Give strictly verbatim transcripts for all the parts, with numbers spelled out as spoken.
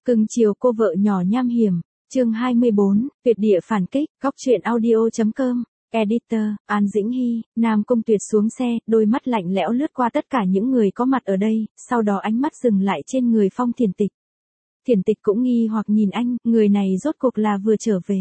Cưng chiều cô vợ nhỏ nham hiểm, chương hai mươi bốn, tuyệt địa phản kích, góc truyện audio.com, editor, An Dĩnh Hy, Nam Cung Tuyệt xuống xe, đôi mắt lạnh lẽo lướt qua tất cả những người có mặt ở đây, sau đó ánh mắt dừng lại trên người Phong Thiền Tịch. Thiền Tịch cũng nghi hoặc nhìn anh, người này rốt cuộc là vừa trở về,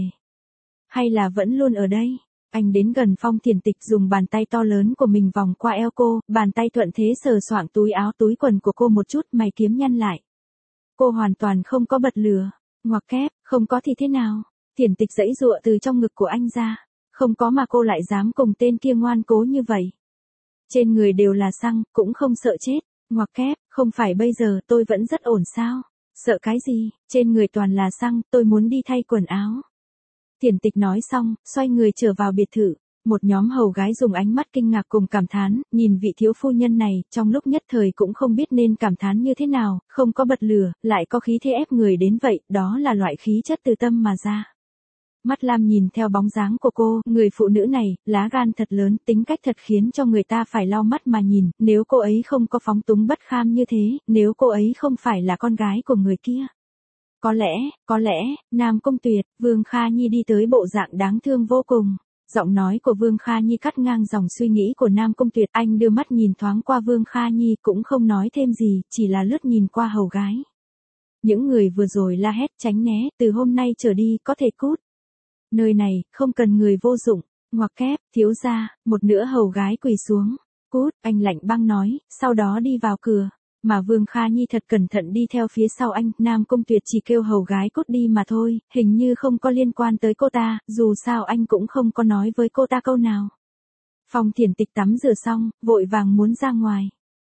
hay là vẫn luôn ở đây? Anh đến gần Phong Thiền Tịch dùng bàn tay to lớn của mình vòng qua eo cô, bàn tay thuận thế sờ soạng túi áo túi quần của cô một chút, mày kiếm nhăn lại. Cô hoàn toàn không có bật lửa, ngoặc kép, không có thì thế nào? Thiền Tịch giãy giụa từ trong ngực của anh ra, không có mà cô lại dám cùng tên kia ngoan cố như vậy. Trên người đều là xăng, cũng không sợ chết, ngoặc kép, không phải bây giờ tôi vẫn rất ổn sao? Sợ cái gì, trên người toàn là xăng, tôi muốn đi thay quần áo. Thiền Tịch nói xong, xoay người trở vào biệt thự. Một nhóm hầu gái dùng ánh mắt kinh ngạc cùng cảm thán, nhìn vị thiếu phu nhân này, trong lúc nhất thời cũng không biết nên cảm thán như thế nào, không có bật lửa, lại có khí thế ép người đến vậy, đó là loại khí chất từ tâm mà ra. Mắt Lam nhìn theo bóng dáng của cô, người phụ nữ này, lá gan thật lớn, tính cách thật khiến cho người ta phải lau mắt mà nhìn, nếu cô ấy không có phóng túng bất kham như thế, nếu cô ấy không phải là con gái của người kia. Có lẽ, có lẽ, Nam Cung Tuyệt, Vương Kha Nhi đi tới bộ dạng đáng thương vô cùng. Giọng nói của Vương Kha Nhi cắt ngang dòng suy nghĩ của Nam Cung Tuyệt, anh đưa mắt nhìn thoáng qua Vương Kha Nhi cũng không nói thêm gì, chỉ là lướt nhìn qua hầu gái. Những người vừa rồi la hét tránh né, từ hôm nay trở đi có thể cút. Nơi này, không cần người vô dụng, ngoặc kép, thiếu gia, một nửa hầu gái quỳ xuống. Cút, anh lạnh băng nói, sau đó đi vào cửa. Mà Vương Kha Nhi thật cẩn thận đi theo phía sau anh, Nam Cung Tuyệt chỉ kêu hầu gái cút đi mà thôi, hình như không có liên quan tới cô ta, dù sao anh cũng không có nói với cô ta câu nào. Phong Thiền Tịch tắm rửa xong, vội vàng muốn ra ngoài.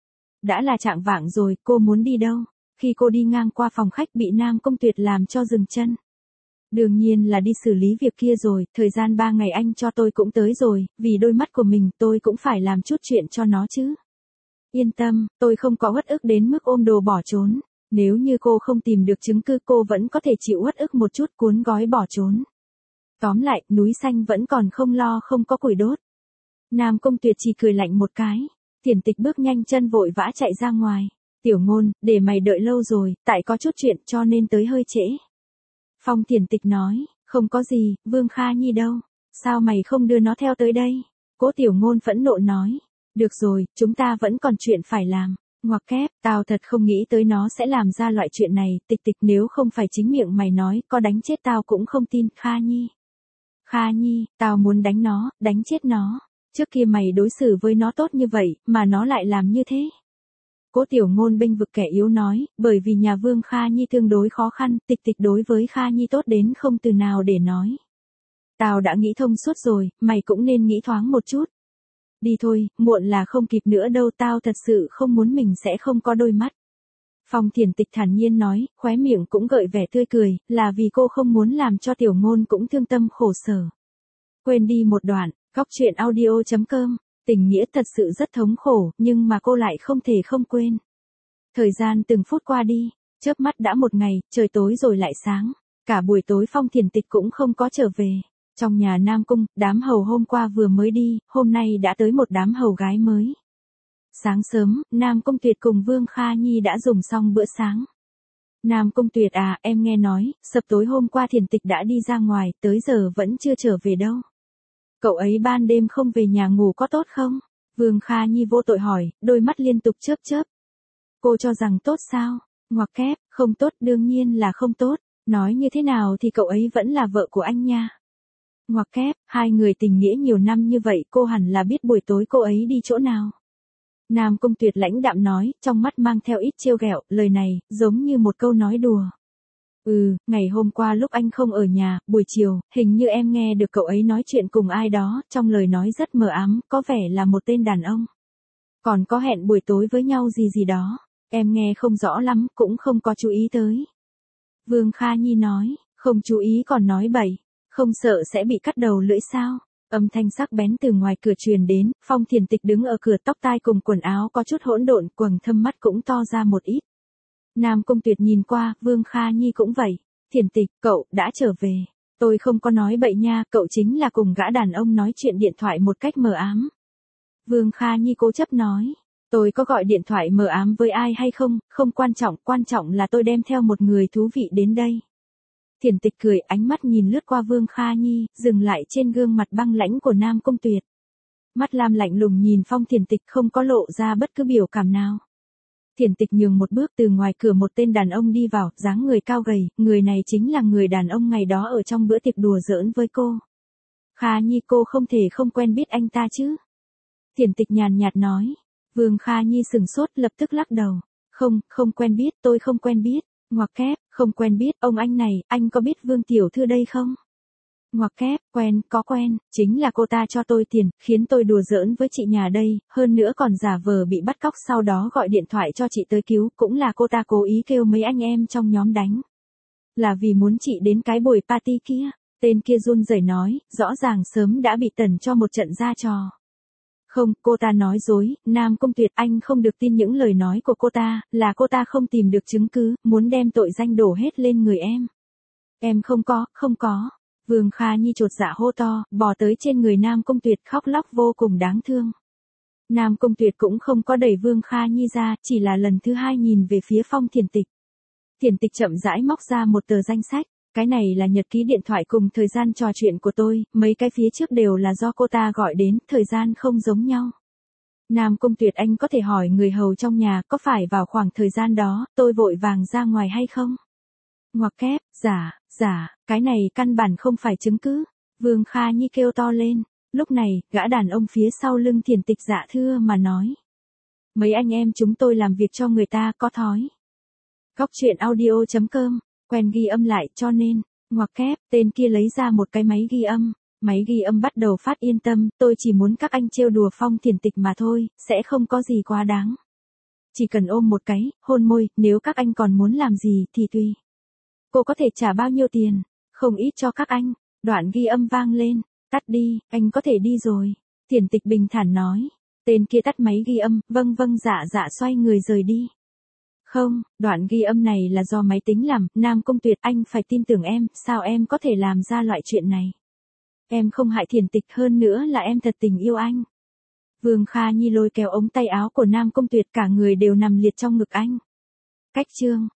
Đã là trạng vạng rồi, cô muốn đi đâu? Khi cô đi ngang qua phòng khách bị Nam Cung Tuyệt làm cho dừng chân. Đương nhiên là đi xử lý việc kia rồi, thời gian ba ngày anh cho tôi cũng tới rồi, vì đôi mắt của mình tôi cũng phải làm chút chuyện cho nó chứ. Yên tâm, tôi không có uất ức đến mức ôm đồ bỏ trốn. Nếu như cô không tìm được chứng cứ cô vẫn có thể chịu uất ức một chút cuốn gói bỏ trốn. Tóm lại, núi xanh vẫn còn không lo không có củi đốt. Nam Cung Tuyệt chỉ cười lạnh một cái. Thiền Tịch bước nhanh chân vội vã chạy ra ngoài. Tiểu Ngôn, để mày đợi lâu rồi, tại có chút chuyện cho nên tới hơi trễ. Phong Thiền Tịch nói, không có gì, Vương Kha Nhi đâu. Sao mày không đưa nó theo tới đây? Cố Tiểu Ngôn phẫn nộ nói. Được rồi, chúng ta vẫn còn chuyện phải làm. Ngoặc kép, tao thật không nghĩ tới nó sẽ làm ra loại chuyện này, Tịch Tịch nếu không phải chính miệng mày nói, có đánh chết tao cũng không tin, Kha Nhi. Kha Nhi, tao muốn đánh nó, đánh chết nó. Trước kia mày đối xử với nó tốt như vậy, mà nó lại làm như thế. Cố Tiểu Ngôn bênh vực kẻ yếu nói, bởi vì nhà Vương Kha Nhi tương đối khó khăn, Tịch Tịch đối với Kha Nhi tốt đến không từ nào để nói. Tao đã nghĩ thông suốt rồi, mày cũng nên nghĩ thoáng một chút. Đi thôi, muộn là không kịp nữa đâu, tao thật sự không muốn mình sẽ không có đôi mắt. Phong Thiền Tịch thản nhiên nói, khóe miệng cũng gợi vẻ tươi cười, là vì cô không muốn làm cho Tiểu Ngôn cũng thương tâm khổ sở. Quên đi một đoạn, góc truyện audio.com, tình nghĩa thật sự rất thống khổ, nhưng mà cô lại không thể không quên. Thời gian từng phút qua đi, chớp mắt đã một ngày, trời tối rồi lại sáng, cả buổi tối Phong Thiền Tịch cũng không có trở về. Trong nhà Nam Cung, đám hầu hôm qua vừa mới đi, hôm nay đã tới một đám hầu gái mới. Sáng sớm, Nam Cung Tuyệt cùng Vương Kha Nhi đã dùng xong bữa sáng. Nam Cung Tuyệt à, em nghe nói, sập tối hôm qua Thiền Tịch đã đi ra ngoài, tới giờ vẫn chưa trở về đâu. Cậu ấy ban đêm không về nhà ngủ có tốt không? Vương Kha Nhi vô tội hỏi, đôi mắt liên tục chớp chớp. Cô cho rằng tốt sao? Ngoặc kép, không tốt, đương nhiên là không tốt. Nói như thế nào thì cậu ấy vẫn là vợ của anh nha. Ngoặc kép, hai người tình nghĩa nhiều năm như vậy cô hẳn là biết buổi tối cô ấy đi chỗ nào. Nam Cung Tuyệt lãnh đạm nói, trong mắt mang theo ít trêu ghẹo, lời này, giống như một câu nói đùa. Ừ, ngày hôm qua lúc anh không ở nhà, buổi chiều, hình như em nghe được cậu ấy nói chuyện cùng ai đó, trong lời nói rất mờ ám, có vẻ là một tên đàn ông. Còn có hẹn buổi tối với nhau gì gì đó, em nghe không rõ lắm, cũng không có chú ý tới. Vương Kha Nhi nói, không chú ý còn nói bậy. Không sợ sẽ bị cắt đầu lưỡi sao? Âm thanh sắc bén từ ngoài cửa truyền đến, Phong Thiền Tịch đứng ở cửa, tóc tai cùng quần áo có chút hỗn độn, quầng thâm mắt cũng to ra một ít. Nam Cung Tuyệt nhìn qua, Vương Kha Nhi cũng vậy. Thiền Tịch, cậu đã trở về. Tôi không có nói bậy nha, cậu chính là cùng gã đàn ông nói chuyện điện thoại một cách mờ ám. Vương Kha Nhi cố chấp nói. Tôi có gọi điện thoại mờ ám với ai hay không, không quan trọng, quan trọng là tôi đem theo một người thú vị đến đây. Thiển Tịch cười, ánh mắt nhìn lướt qua Vương Kha Nhi, dừng lại trên gương mặt băng lãnh của Nam Cung Tuyệt. Mắt lam lạnh lùng nhìn Phong Thiển Tịch, không có lộ ra bất cứ biểu cảm nào. Thiển Tịch nhường một bước, từ ngoài cửa một tên đàn ông đi vào, dáng người cao gầy, người này chính là người đàn ông ngày đó ở trong bữa tiệc đùa giỡn với cô. Kha Nhi, cô không thể không quen biết anh ta chứ? Thiển Tịch nhàn nhạt nói. Vương Kha Nhi sừng sốt, lập tức lắc đầu. Không, không quen biết, tôi không quen biết. Ngoặc kép, không quen biết, ông anh này, anh có biết Vương tiểu thư đây không? Ngoặc kép, quen, có quen, chính là cô ta cho tôi tiền, khiến tôi đùa giỡn với chị nhà đây, hơn nữa còn giả vờ bị bắt cóc, sau đó gọi điện thoại cho chị tới cứu, cũng là cô ta cố ý kêu mấy anh em trong nhóm đánh. Là vì muốn chị đến cái buổi party kia. Tên kia run rẩy nói, rõ ràng sớm đã bị tẩn cho một trận ra trò. Không, cô ta nói dối, Nam Cung Tuyệt, anh không được tin những lời nói của cô ta, là cô ta không tìm được chứng cứ, muốn đem tội danh đổ hết lên người em. Em không có, không có. Vương Kha Nhi chột dạ hô to, bò tới trên người Nam Cung Tuyệt, khóc lóc vô cùng đáng thương. Nam Cung Tuyệt cũng không có đẩy Vương Kha Nhi ra, chỉ là lần thứ hai nhìn về phía Phong Thiển Tịch. Thiển Tịch chậm rãi móc ra một tờ danh sách. Cái này là nhật ký điện thoại cùng thời gian trò chuyện của tôi, mấy cái phía trước đều là do cô ta gọi đến, thời gian không giống nhau. Nam Cung Tuyệt, anh có thể hỏi người hầu trong nhà có phải vào khoảng thời gian đó, tôi vội vàng ra ngoài hay không? Ngoặc kép, giả, giả, cái này căn bản không phải chứng cứ. Vương Kha Nhi kêu to lên. Lúc này, gã đàn ông phía sau lưng Thiển Tịch dạ thưa mà nói. Mấy anh em chúng tôi làm việc cho người ta có thói. Góc truyện audio chấm com, quen ghi âm lại cho nên, ngoặc kép, tên kia lấy ra một cái máy ghi âm. Máy ghi âm bắt đầu phát, yên tâm, tôi chỉ muốn các anh trêu đùa Phong Thiển Tịch mà thôi, sẽ không có gì quá đáng. Chỉ cần ôm một cái, hôn môi, nếu các anh còn muốn làm gì thì tùy. Cô có thể trả bao nhiêu tiền, không ít cho các anh. Đoạn ghi âm vang lên, tắt đi, anh có thể đi rồi. Thiển Tịch bình thản nói. Tên kia tắt máy ghi âm, vâng vâng dạ dạ xoay người rời đi. Không, đoạn ghi âm này là do máy tính làm, Nam Cung Tuyệt, anh phải tin tưởng em, sao em có thể làm ra loại chuyện này? Em không hại Thiển Tịch, hơn nữa là em thật tình yêu anh. Vương Kha Nhi lôi kéo ống tay áo của Nam Cung Tuyệt, cả người đều nằm liệt trong ngực anh. Cách chương